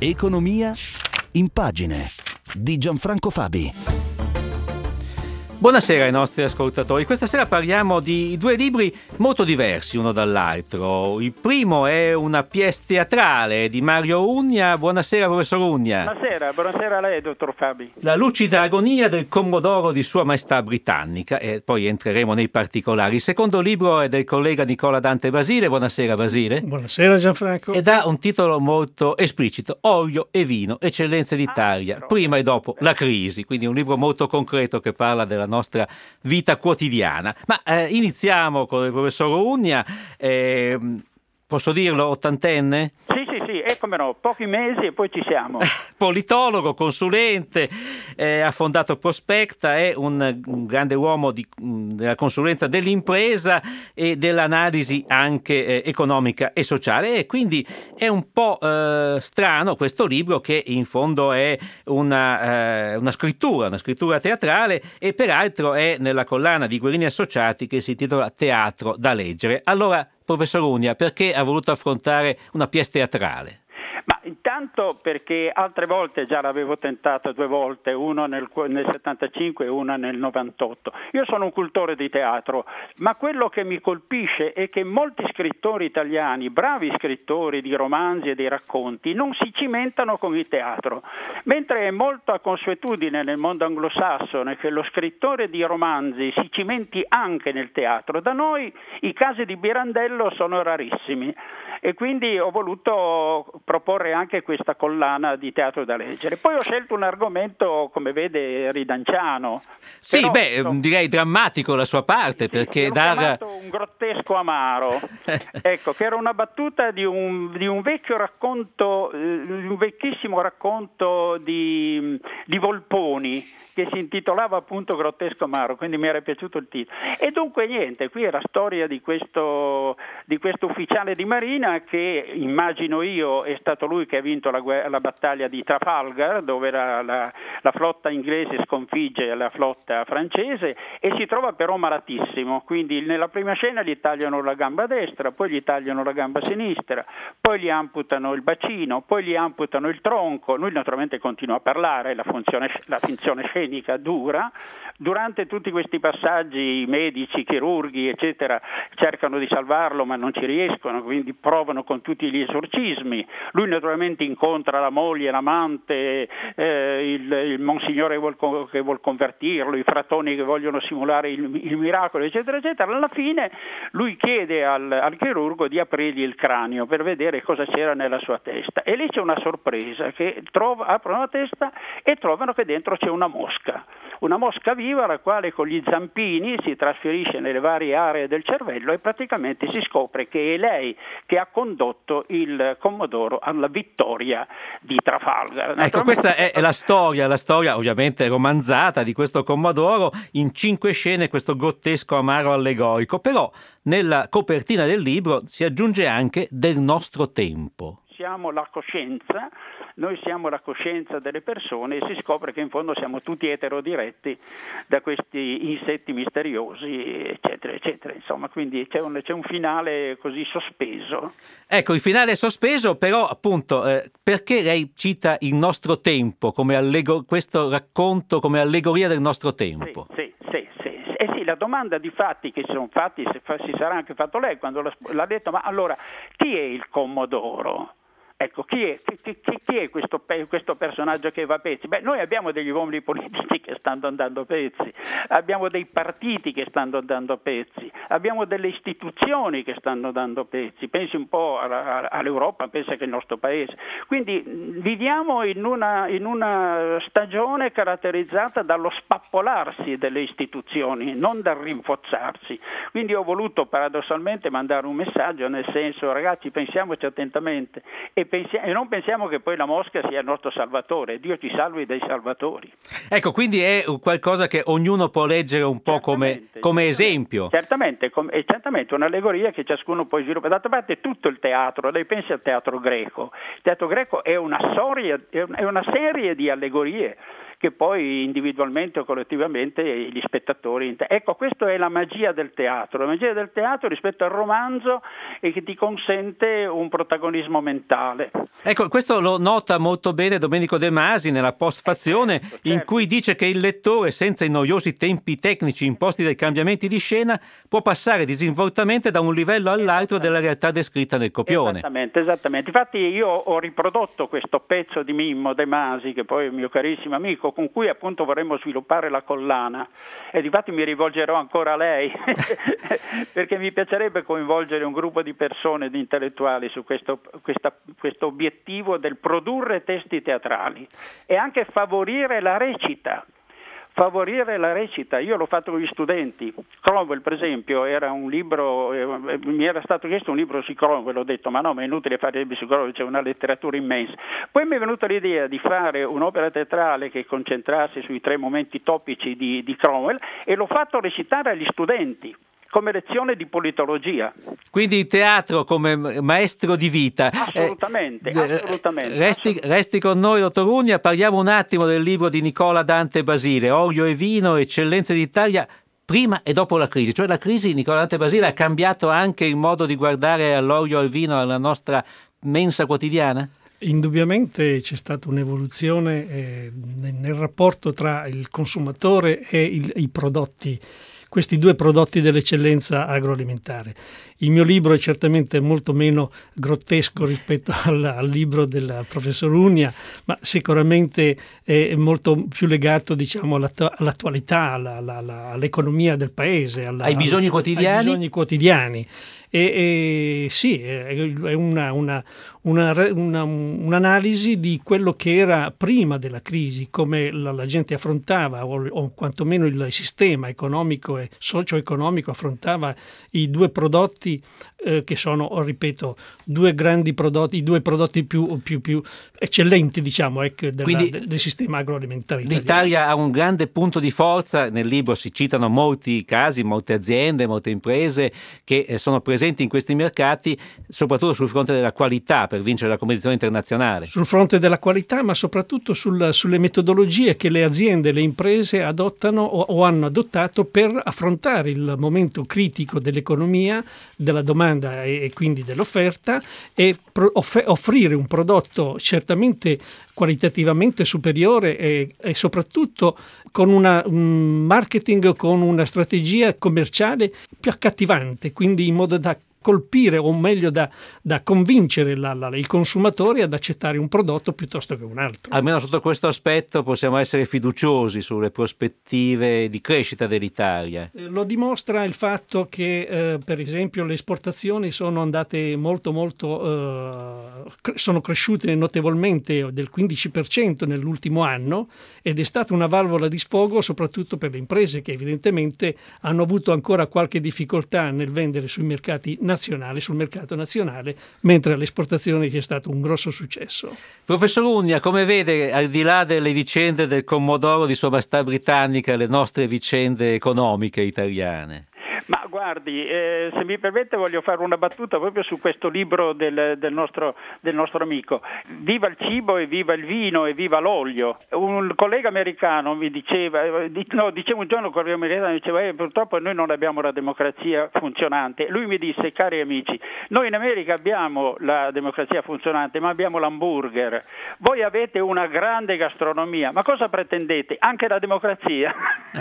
Economia in pagine di Gianfranco Fabi. Buonasera ai nostri ascoltatori. Questa sera parliamo di due libri molto diversi uno dall'altro. Il primo è una pièce teatrale di Mario Ugna. Buonasera, professor Ugna. Buonasera a lei, dottor Fabi. La lucida agonia del Commodoro di Sua Maestà Britannica, e poi entreremo nei particolari. Il secondo libro è del collega Nicola Dante Basile. Buonasera, Basile. Buonasera, Gianfranco. Ed ha un titolo molto esplicito: Olio e vino, eccellenze d'Italia, prima e dopo la crisi. Quindi un libro molto concreto che parla della nostra vita quotidiana. Ma iniziamo con il professor Ugna. Posso dirlo, ottantenne? Sì, e come no, pochi mesi e poi ci siamo. Politologo, consulente, ha fondato Prospecta, è un grande uomo della consulenza dell'impresa e dell'analisi anche economica e sociale, e quindi è un po' strano questo libro, che in fondo è una scrittura teatrale, e peraltro è nella collana di Guerini Associati che si intitola Teatro da leggere. Allora, professor Ugna, perché ha voluto affrontare una pièce teatrale? Ma intanto perché altre volte già l'avevo tentato 2 volte, uno nel 75 e una nel 98. Io sono un cultore di teatro, ma quello che mi colpisce è che molti scrittori italiani, bravi scrittori di romanzi e di racconti, non si cimentano con il teatro, mentre è molto a consuetudine nel mondo anglosassone che lo scrittore di romanzi si cimenti anche nel teatro. Da noi i casi di Pirandello sono rarissimi. E quindi ho voluto proporre anche questa collana di teatro da leggere. Poi ho scelto un argomento, come vede, ridanciano. Sì, direi drammatico la sua parte, perché l'ho chiamato un grottesco amaro. Ecco, che era una battuta di un vecchio racconto, un vecchissimo racconto di Volponi, che si intitolava appunto Grottesco amaro, quindi mi era piaciuto il titolo. E dunque niente, qui è la storia di questo ufficiale di marina che, immagino io, è stato lui che ha vinto la battaglia di Trafalgar, dove la flotta inglese sconfigge la flotta francese, e si trova però malatissimo. Quindi nella prima scena gli tagliano la gamba destra, poi gli tagliano la gamba sinistra, poi gli amputano il bacino, poi gli amputano il tronco. Lui naturalmente continua a parlare, la finzione scenica dura. Durante tutti questi passaggi i medici, chirurghi eccetera cercano di salvarlo, ma non ci riescono, quindi provano con tutti gli esorcismi. Lui naturalmente incontra la moglie, l'amante, il monsignore che vuol convertirlo, i fratoni che vogliono simulare il miracolo, eccetera eccetera. Alla fine lui chiede al chirurgo di aprirgli il cranio per vedere cosa c'era nella sua testa, e lì c'è una sorpresa, che aprono la testa e trovano che dentro c'è una mosca viva, la quale con gli zampini si trasferisce nelle varie aree del cervello, e praticamente si scopre che è lei che ha condotto il Commodoro alla vittoria di Trafalgar. Ecco, questa è la storia ovviamente romanzata di questo Commodoro in 5 scene, questo grottesco amaro allegorico. Però nella copertina del libro si aggiunge anche del nostro tempo. Noi siamo la coscienza delle persone, e si scopre che in fondo siamo tutti eterodiretti da questi insetti misteriosi, eccetera, eccetera. Insomma, quindi c'è un finale così sospeso. Ecco, il finale è sospeso, però appunto perché lei cita il nostro tempo come questo racconto come allegoria del nostro tempo? Sì. La domanda di fatti che si sono fatti, si sarà anche fatto lei quando l'ha detto: ma allora chi è il Commodoro? Ecco, chi è questo personaggio che va a pezzi? Noi abbiamo degli uomini politici che stanno andando a pezzi, abbiamo dei partiti che stanno andando a pezzi, abbiamo delle istituzioni che stanno andando a pezzi. Pensi un po' all'Europa, pensa che il nostro paese. Quindi viviamo in una stagione caratterizzata dallo spappolarsi delle istituzioni, non dal rinforzarsi. Quindi ho voluto paradossalmente mandare un messaggio, nel senso: ragazzi, pensiamoci attentamente, e non pensiamo che poi la mosca sia il nostro salvatore. Dio ci salvi dai salvatori. Ecco, quindi è qualcosa che ognuno può leggere un po' come esempio. Certamente, è certamente un'allegoria che ciascuno può sviluppare. D'altra parte tutto il teatro, lei pensi al teatro greco. Il teatro greco è una serie di allegorie che poi individualmente o collettivamente gli spettatori. Ecco, questa è la magia del teatro rispetto al romanzo, e che ti consente un protagonismo mentale. Ecco, questo lo nota molto bene Domenico De Masi nella postfazione, certo. in cui dice che il lettore, senza i noiosi tempi tecnici imposti dai cambiamenti di scena, può passare disinvoltamente da un livello all'altro della realtà descritta nel copione. Esattamente. Infatti io ho riprodotto questo pezzo di Mimmo De Masi, che poi è un mio carissimo amico, con cui appunto vorremmo sviluppare la collana, e difatti mi rivolgerò ancora a lei perché mi piacerebbe coinvolgere un gruppo di persone, di intellettuali, su questo obiettivo del produrre testi teatrali e anche favorire la recita. Io l'ho fatto con gli studenti. Cromwell, per esempio, era un libro, mi era stato chiesto un libro su Cromwell, ho detto ma è inutile fare libri su Cromwell, c'è una letteratura immensa. Poi mi è venuta l'idea di fare un'opera teatrale che concentrasse sui 3 momenti topici di Cromwell, e l'ho fatto recitare agli studenti come lezione di politologia. Quindi il teatro come maestro di vita. Assolutamente. Resti con noi, dottor Ugna, parliamo un attimo del libro di Nicola Dante Basile, Olio e vino, eccellenze d'Italia prima e dopo la crisi. Cioè la crisi, Nicola Dante Basile, ha cambiato anche il modo di guardare all'olio e al vino, alla nostra mensa quotidiana? Indubbiamente c'è stata un'evoluzione nel rapporto tra il consumatore e i prodotti, questi 2 prodotti dell'eccellenza agroalimentare. Il mio libro è certamente molto meno grottesco rispetto al libro del professor Ugna, ma sicuramente è molto più legato, diciamo, all'attualità, all'economia del paese, ai bisogni quotidiani. Ai bisogni quotidiani. E sì, è un'analisi di quello che era prima della crisi, come la gente affrontava, o quantomeno il sistema economico e socio-economico affrontava i 2 prodotti che sono, ripeto, 2 grandi prodotti, i 2 prodotti più eccellenti, diciamo, del sistema agroalimentare italiano. L'Italia ha un grande punto di forza. Nel libro si citano molti casi, molte aziende, molte imprese che sono presenti in questi mercati, soprattutto sul fronte della qualità, per vincere la competizione internazionale. Sul fronte della qualità, ma soprattutto sulle metodologie che le aziende, le imprese adottano o hanno adottato per affrontare il momento critico dell'economia, della domanda e quindi dell'offerta, e offrire un prodotto certamente qualitativamente superiore e soprattutto con un marketing, con una strategia commerciale più accattivante, quindi in modo da colpire, o meglio da convincere il consumatore ad accettare un prodotto piuttosto che un altro. Almeno sotto questo aspetto possiamo essere fiduciosi sulle prospettive di crescita dell'Italia. Lo dimostra il fatto che per esempio le esportazioni sono andate sono cresciute notevolmente, del 15% nell'ultimo anno, ed è stata una valvola di sfogo soprattutto per le imprese che evidentemente hanno avuto ancora qualche difficoltà nel vendere sul mercato nazionale, mentre all'esportazione c'è stato un grosso successo. Professor Ugna, come vede, al di là delle vicende del Commodoro di Sua Maestà Britannica, le nostre vicende economiche italiane? Ma guardi, se mi permette voglio fare una battuta proprio su questo libro del nostro amico. Viva il cibo e viva il vino e viva l'olio. Un collega americano mi diceva un giorno un collega americano diceva purtroppo noi non abbiamo la democrazia funzionante. Lui mi disse: cari amici, noi in America abbiamo la democrazia funzionante, ma abbiamo l'hamburger. Voi avete una grande gastronomia, ma cosa pretendete? Anche la democrazia?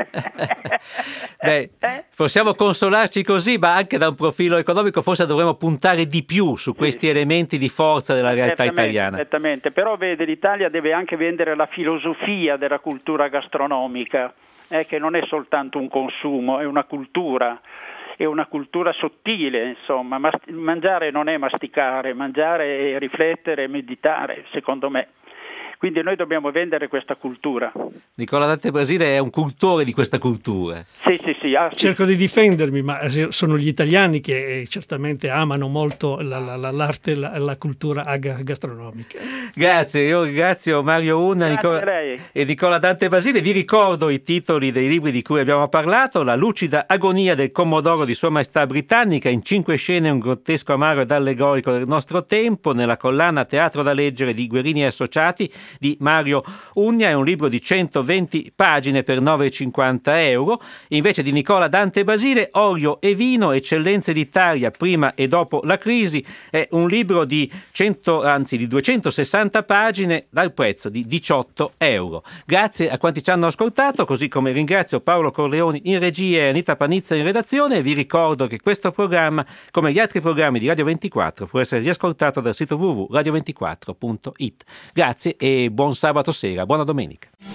Beh, possiamo consolarci così, ma anche da un profilo economico forse dovremmo puntare di più su questi elementi di forza della realtà italiana. Certamente, però vede, l'Italia deve anche vendere la filosofia della cultura gastronomica, che non è soltanto un consumo, è una cultura sottile, insomma. Mangiare non è masticare, mangiare è riflettere, meditare, secondo me. Quindi noi dobbiamo vendere questa cultura. Nicola Dante Basile è un cultore di questa cultura. Sì. Cerco di difendermi, ma sono gli italiani che certamente amano molto l'arte e la cultura gastronomica. Grazie, io ringrazio Mario Ugna e Nicola Dante Basile. Vi ricordo i titoli dei libri di cui abbiamo parlato: La lucida agonia del Commodoro di Sua Maestà Britannica, in 5 scene un grottesco amaro ed allegorico del nostro tempo, nella collana Teatro da leggere di Guerini e Associati, di Mario Ugna, è un libro di 120 pagine per 9,50 €. Invece di Nicola Dante Basile, Olio e vino, eccellenze d'Italia prima e dopo la crisi, è un libro di 260 pagine dal prezzo di 18 €. Grazie a quanti ci hanno ascoltato, così come ringrazio Paolo Corleoni in regia e Anita Panizza in redazione. Vi ricordo che questo programma, come gli altri programmi di Radio 24, può essere riascoltato dal sito www.radio24.it. Grazie e buon sabato sera, buona domenica.